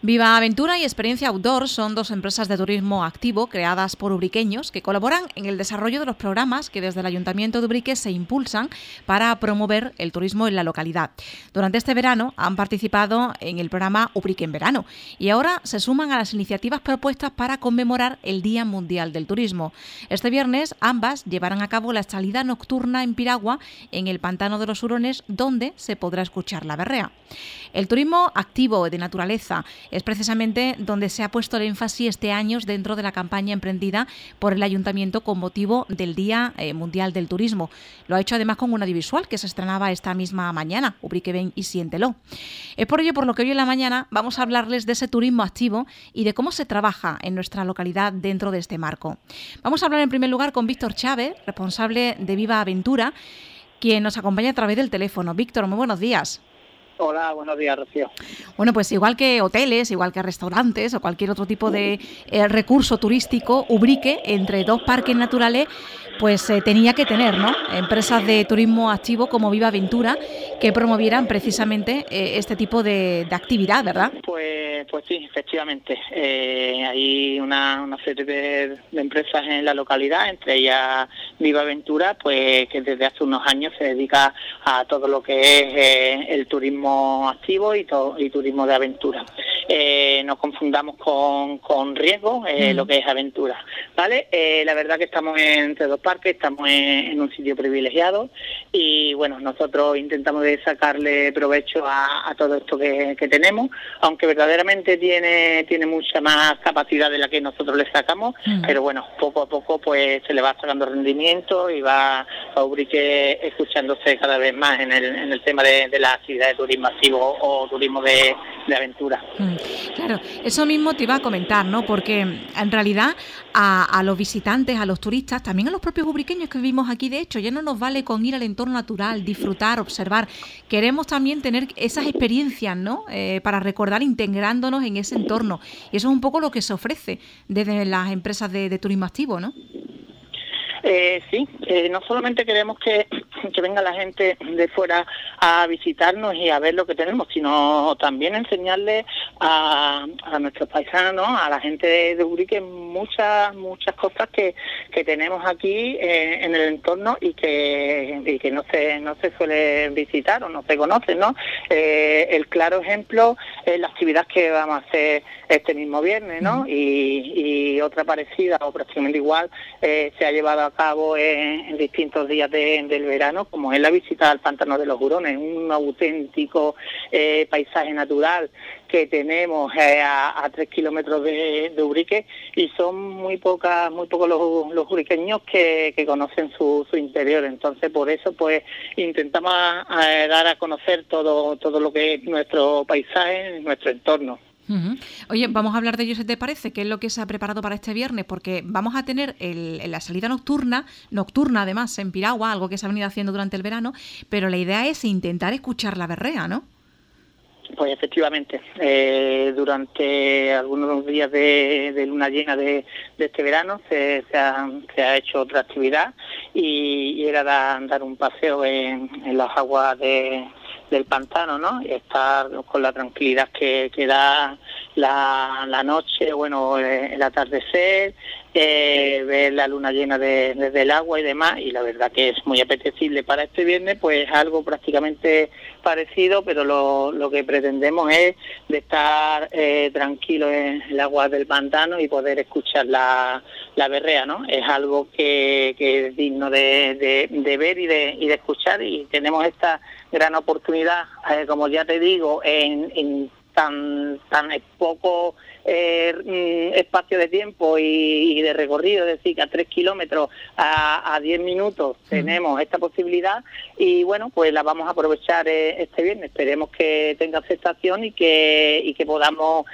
Viva Aventura y Experiencia Outdoor son dos empresas de turismo activo creadas por ubriqueños que colaboran en el desarrollo de los programas que desde el Ayuntamiento de Ubrique se impulsan para promover el turismo en la localidad. Durante este verano han participado en el programa Ubrique en Verano y ahora se suman a las iniciativas propuestas para conmemorar el Día Mundial del Turismo. Este viernes ambas llevarán a cabo la salida nocturna en piragua en el Pantano de los Hurones, donde se podrá escuchar la berrea. El turismo activo de naturaleza es precisamente donde se ha puesto el énfasis este año dentro de la campaña emprendida por el Ayuntamiento con motivo del Día Mundial del Turismo. Lo ha hecho además con un audiovisual que se estrenaba esta misma mañana, Ubrique ven y siéntelo. Es por ello por lo que hoy en la mañana vamos a hablarles de ese turismo activo y de cómo se trabaja en nuestra localidad dentro de este marco. Vamos a hablar en primer lugar con Víctor Chávez, responsable de Viva Aventura, quien nos acompaña a través del teléfono. Víctor, muy buenos días. Hola, buenos días, Rocío. Bueno, pues igual que hoteles, igual que restaurantes o cualquier otro tipo de recurso turístico, Ubrique, entre dos parques naturales, pues tenía que tener, ¿no?, empresas de turismo activo como Viva Aventura que promovieran precisamente este tipo de actividad, ¿verdad? Pues sí, efectivamente. Hay una serie de empresas en la localidad, entre ellas Viva Aventura, pues que desde hace unos años se dedica a todo lo que es el turismo activo y turismo de aventura. Nos confundamos con riesgo, lo que es aventura, ¿vale? La verdad que estamos entre dos parques, estamos en un sitio privilegiado y bueno, nosotros intentamos de sacarle provecho a todo esto que tenemos, aunque verdaderamente tiene mucha más capacidad de la que nosotros le sacamos, pero bueno, poco a poco pues se le va sacando rendimiento y va a Ubrique escuchándose cada vez más en el tema de la actividad de turismo activo o turismo de aventura. Claro, eso mismo te iba a comentar, ¿no? Porque en realidad a los visitantes, a los turistas, también a los propios ubriqueños que vivimos aquí, de hecho, ya no nos vale con ir al entorno natural, disfrutar, observar. Queremos también tener esas experiencias, ¿no? Para recordar integrándonos en ese entorno. Y eso es un poco lo que se ofrece desde las empresas de turismo activo, ¿no? Sí, no solamente queremos que venga la gente de fuera a visitarnos y a ver lo que tenemos, sino también enseñarle a nuestros paisanos, a la gente de Ubrique, muchas cosas que tenemos aquí en el entorno y que no se suelen visitar o no se conocen, ¿no? El claro ejemplo es la actividad que vamos a hacer este mismo viernes, ¿no? Y otra parecida o prácticamente igual se ha llevado a cabo en distintos días del verano, como es la visita al Pantano de los Hurones, un auténtico paisaje natural que tenemos a 3 kilómetros de Ubrique, y son muy pocos los ubriqueños que conocen su interior. Entonces, por eso pues intentamos dar a conocer todo lo que es nuestro paisaje, nuestro entorno. Oye, vamos a hablar de ello, si te parece, qué es lo que se ha preparado para este viernes, porque vamos a tener la salida nocturna además en piragua, algo que se ha venido haciendo durante el verano, pero la idea es intentar escuchar la berrea, ¿no? Pues efectivamente, durante algunos días de luna llena de este verano se ha hecho otra actividad y era dar un paseo en las aguas del pantano, ¿no? Y estar con la tranquilidad que da la noche, bueno, el atardecer, ver la luna llena desde el agua y demás, y la verdad que es muy apetecible. Para este viernes pues algo prácticamente parecido, pero lo que pretendemos es de estar tranquilo en el agua del pantano y poder escuchar la berrea, ¿no? Es algo que es digno de ver y de escuchar, y tenemos esta gran oportunidad, como ya te digo, en tan poco espacio de tiempo y de recorrido, es decir, que a 3 kilómetros a 10 minutos tenemos esta posibilidad, y bueno, pues la vamos a aprovechar este viernes. Esperemos que tenga aceptación y que podamos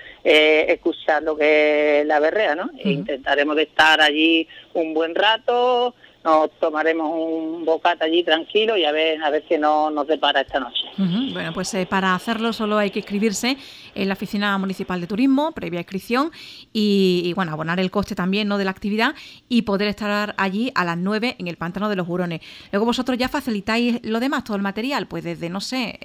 escuchar lo que es la berrea, ¿no? Intentaremos de estar allí un buen rato, nos tomaremos un bocata allí tranquilo y a ver qué nos depara esta noche. Uh-huh. Bueno, pues para hacerlo solo hay que inscribirse en la Oficina Municipal de Turismo, previa inscripción, y bueno, abonar el coste también, ¿no?, de la actividad, y poder estar allí a las 9 en el Pantano de los Hurones. Luego vosotros ya facilitáis lo demás, todo el material, pues desde, no sé,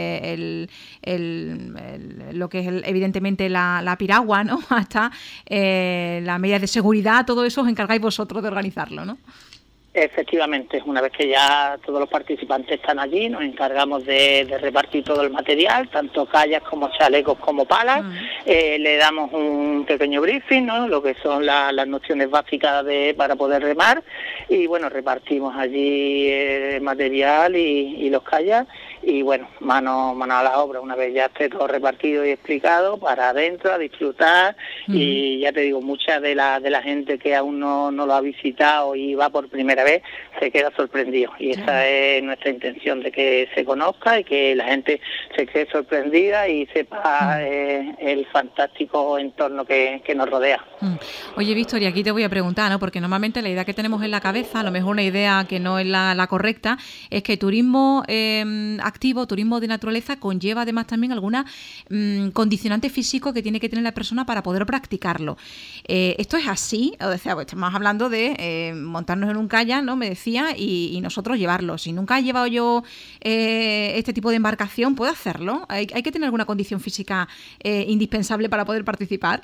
lo que es evidentemente la piragua, ¿no?, hasta las medidas de seguridad, todo eso os encargáis vosotros de organizarlo, ¿no? Efectivamente, una vez que ya todos los participantes están allí, nos encargamos de repartir todo el material, tanto kayaks como chalecos como palas. Le damos un pequeño briefing, ¿no?, lo que son las nociones básicas para poder remar, y bueno, repartimos allí el material y los kayaks, y bueno, mano a la obra, una vez ya esté todo repartido y explicado, para adentro a disfrutar. Y ya te digo, mucha de la gente que aún no lo ha visitado y va por primera vez se queda sorprendido, y esa es nuestra intención, de que se conozca y que la gente se quede sorprendida y sepa el fantástico entorno que nos rodea. Oye, Victoria, aquí te voy a preguntar, ¿no?, porque normalmente la idea que tenemos en la cabeza, a lo mejor una idea que no es la correcta, es que turismo activo, turismo de naturaleza, conlleva además también alguna condicionante físico que tiene que tener la persona para poder practicarlo. ¿Esto es así? O sea, pues estamos hablando de montarnos en un kayak, ¿no?, me decía, y nosotros llevarlo. Si nunca he llevado yo este tipo de embarcación, ¿puedo hacerlo? ¿Hay que tener alguna condición física indispensable para poder participar?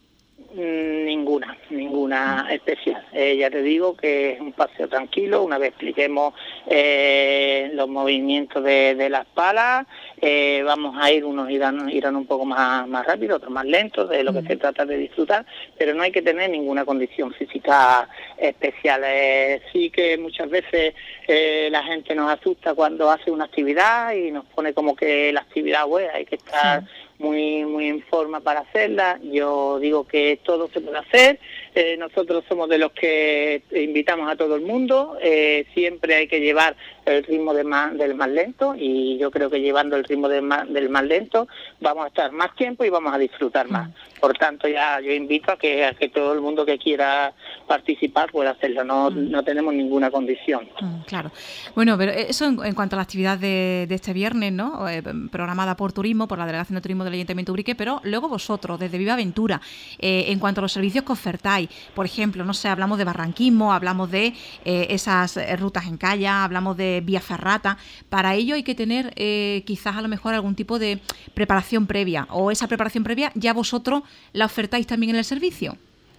Ninguna especial. Ya te digo que es un paseo tranquilo. Una vez expliquemos los movimientos de las palas, vamos a ir, unos irán un poco más rápido, otros más lentos, de lo que se trata de disfrutar, pero no hay que tener ninguna condición física especial. Sí que muchas veces la gente nos asusta cuando hace una actividad y nos pone como que la actividad, pues, hay que estar muy en forma para hacerla. Yo digo que todo se puede hacer. Nosotros somos de los que invitamos a todo el mundo. Siempre hay que llevar el ritmo del más lento, y yo creo que llevando el ritmo del más lento vamos a estar más tiempo y vamos a disfrutar más. Por tanto, ya yo invito a que todo el mundo que quiera participar pueda hacerlo. No tenemos ninguna condición. Claro. Bueno, pero eso en cuanto a la actividad de este viernes, ¿no?, programada por Turismo, por la Delegación de Turismo del Ayuntamiento de Ubrique, pero luego vosotros, desde Viva Aventura, en cuanto a los servicios que ofertáis, por ejemplo, no sé, hablamos de barranquismo, hablamos de esas rutas en kayak, hablamos de vía ferrata. Para ello hay que tener quizás a lo mejor algún tipo de preparación previa, o esa preparación previa ya vosotros la ofertáis también en el servicio.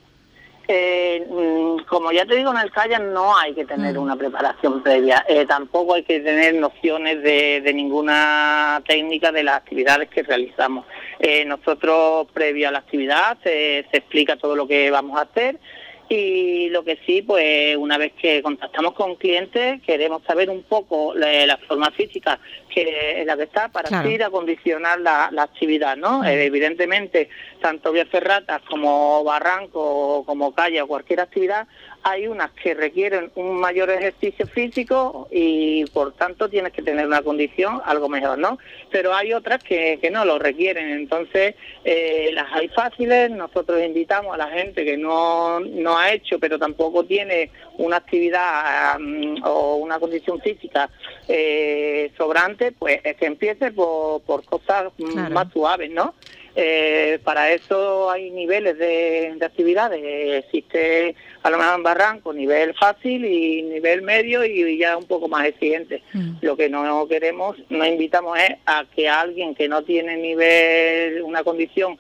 Como ya te digo, en el kayak no hay que tener una preparación previa, tampoco hay que tener nociones de ninguna técnica de las actividades que realizamos. Nosotros, previo a la actividad, se explica todo lo que vamos a hacer, y lo que sí, pues una vez que contactamos con clientes, queremos saber un poco la forma física en la que está, para así acondicionar la actividad, ¿no? Evidentemente, tanto vías ferratas como barranco, como kayak o cualquier actividad, hay unas que requieren un mayor ejercicio físico y por tanto tienes que tener una condición algo mejor, ¿no? Pero hay otras que no lo requieren. Entonces las hay fáciles. Nosotros invitamos a la gente que no ha hecho, pero tampoco tiene una actividad o una condición física sobrante, pues es que empiece por cosas más suaves, ¿no? Para eso hay niveles de actividades. Existe a lo mejor en barranco nivel fácil y nivel medio y ya un poco más exigente. Lo que no queremos, no invitamos es a que alguien que no tiene una condición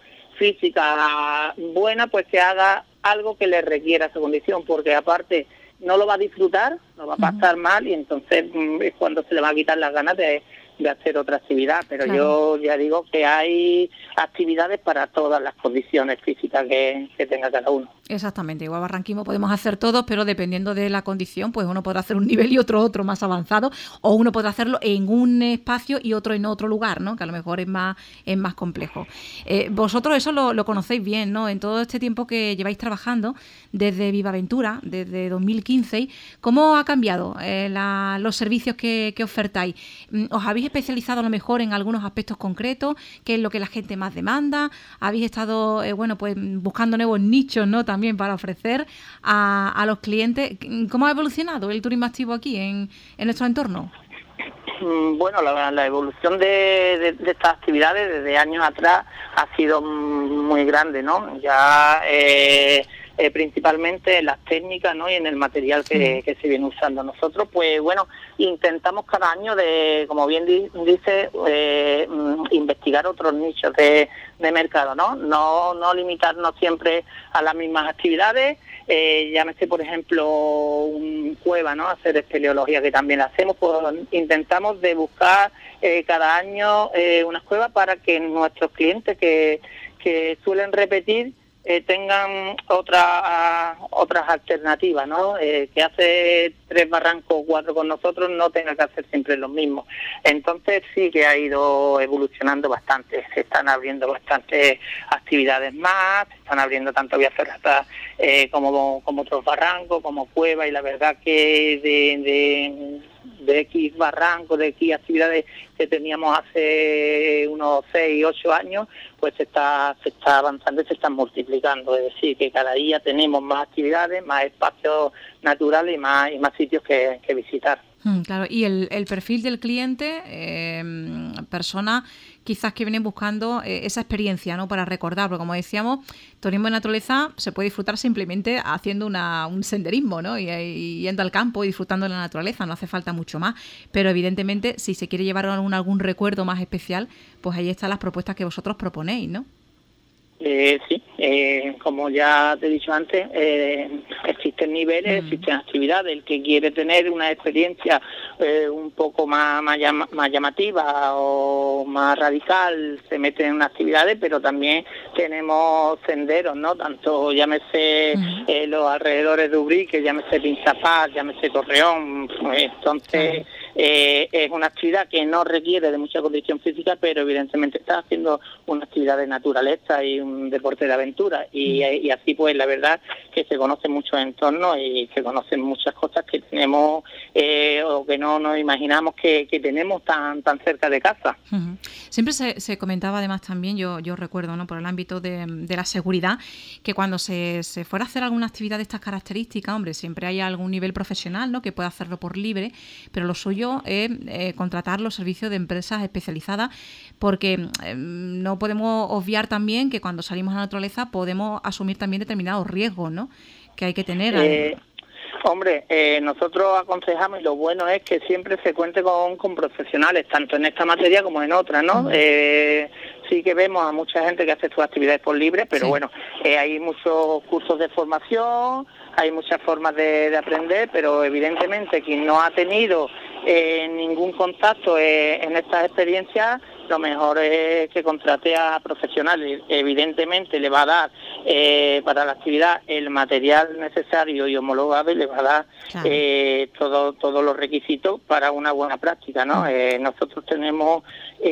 física buena, pues que haga algo que le requiera esa condición, porque aparte no lo va a disfrutar, lo va a pasar mal, y entonces es cuando se le va a quitar las ganas de hacer otra actividad. Pero yo ya digo que hay actividades para todas las condiciones físicas que tenga cada uno. Exactamente, igual barranquismo podemos hacer todos, pero dependiendo de la condición, pues uno podrá hacer un nivel y otro más avanzado, o uno podrá hacerlo en un espacio y otro en otro lugar, ¿no?, que a lo mejor es más complejo. Vosotros eso lo conocéis bien, ¿no?, en todo este tiempo que lleváis trabajando desde Viva Aventura, desde 2015, ¿cómo ha cambiado los servicios que ofertáis? ¿Os habéis especializado a lo mejor en algunos aspectos concretos? ¿Qué es lo que la gente más demanda? ¿Habéis estado pues buscando nuevos nichos, ¿no?, también también para ofrecer a los clientes. ¿Cómo ha evolucionado el turismo activo aquí en nuestro entorno? Bueno, la evolución de estas actividades desde años atrás ha sido muy grande, ¿no? Ya principalmente en las técnicas, ¿no? Y en el material que se viene usando. Nosotros, pues bueno, intentamos cada año, como bien dice, investigar otros nichos de mercado, ¿no? No limitarnos siempre a las mismas actividades. Llámese, por ejemplo, un cueva, ¿no? Hacer espeleología, que también la hacemos, pues intentamos de buscar cada año unas cuevas para que nuestros clientes que suelen repetir tengan otras alternativas, ¿no? Que hace 3 barrancos o 4 con nosotros no tenga que hacer siempre los mismos. Entonces sí que ha ido evolucionando bastante, se están abriendo bastantes actividades más, se están abriendo tanto vías ferratas como otros barrancos, como cuevas, y la verdad que de X barrancos, de X actividades que teníamos hace unos 6, 8 años, pues se está avanzando y se están multiplicando. Es decir, que cada día tenemos más actividades, más espacios naturales y más sitios que visitar. Claro, y el perfil del cliente, personas quizás que vienen buscando esa experiencia, ¿no? Para recordar, porque como decíamos, turismo de naturaleza se puede disfrutar simplemente haciendo un senderismo, ¿no? Y yendo al campo y disfrutando de la naturaleza, no hace falta mucho más. Pero evidentemente, si se quiere llevar algún recuerdo más especial, pues ahí están las propuestas que vosotros proponéis, ¿no? Sí, como ya te he dicho antes, existen niveles, existen actividades. El que quiere tener una experiencia un poco más llamativa o más radical se mete en unas actividades, pero también tenemos senderos, ¿no? Tanto llámese los alrededores de Ubrique, llámese Pinzapar, llámese Torreón. Entonces es una actividad que no requiere de mucha condición física, pero evidentemente está haciendo una actividad de naturaleza y un deporte de aventura, y así pues la verdad que se conocen muchos entornos y se conocen muchas cosas que tenemos o que no nos imaginamos que tenemos tan cerca de casa. Siempre se comentaba además también, yo recuerdo, ¿no? Por el ámbito de la seguridad, que cuando se fuera a hacer alguna actividad de estas características, hombre, siempre hay algún nivel profesional, ¿no? Que pueda hacerlo por libre, pero lo suyo es contratar los servicios de empresas especializadas, porque no podemos obviar también que cuando salimos a la naturaleza podemos asumir también determinados riesgos, ¿no? Que hay que tener. Hombre, nosotros aconsejamos, y lo bueno es que siempre se cuente con profesionales, tanto en esta materia como en otras, ¿no? Sí que vemos a mucha gente que hace sus actividades por libre, pero bueno, hay muchos cursos de formación, hay muchas formas de aprender, pero evidentemente quien no ha tenido ningún contacto en estas experiencias, lo mejor es que contrate a profesionales. Evidentemente le va a dar para la actividad el material necesario y homologado, y le va a dar todos los requisitos para una buena práctica, ¿no? Nosotros tenemos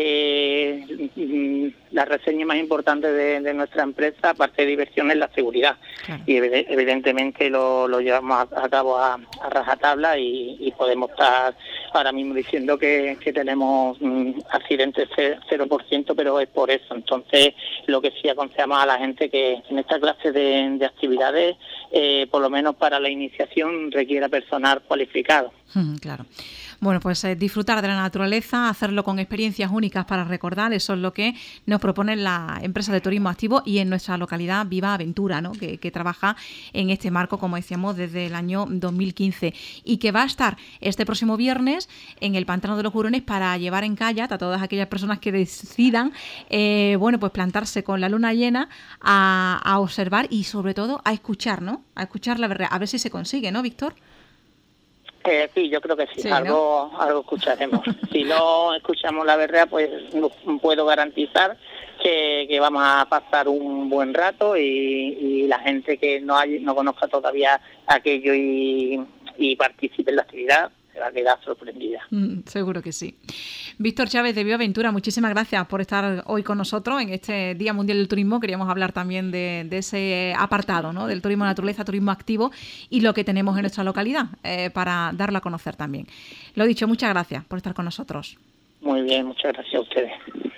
la reseña más importante de nuestra empresa, aparte de diversión, es la seguridad. Y evidentemente lo llevamos a cabo a rajatabla, y podemos estar ahora mismo diciendo que tenemos accidentes 0%, pero es por eso. Entonces, lo que sí aconsejamos a la gente que en esta clase de actividades, por lo menos para la iniciación, requiera personal cualificado. Claro. Bueno, pues disfrutar de la naturaleza, hacerlo con experiencias únicas para recordar, eso es lo que nos propone la empresa de turismo activo y en nuestra localidad Viva Aventura, ¿no? Que trabaja en este marco, como decíamos, desde el año 2015 y que va a estar este próximo viernes en el Pantano de los Hurones para llevar en kayak a todas aquellas personas que decidan, pues plantarse con la luna llena a observar y sobre todo a escuchar, ¿no? A escuchar la verdad, a ver si se consigue, ¿no, Víctor? Sí, yo creo que sí, ¿no? Algo escucharemos. Si no escuchamos la berrea, pues no puedo garantizar que vamos a pasar un buen rato, y la gente que no conozca todavía aquello y participe en la actividad se va a quedar sorprendida. Seguro que sí. Víctor Chávez de Viva Aventura, muchísimas gracias por estar hoy con nosotros en este Día Mundial del Turismo. Queríamos hablar también de ese apartado, ¿no? Del turismo de naturaleza, turismo activo y lo que tenemos en nuestra localidad para darlo a conocer también. Lo dicho, muchas gracias por estar con nosotros. Muy bien, muchas gracias a ustedes.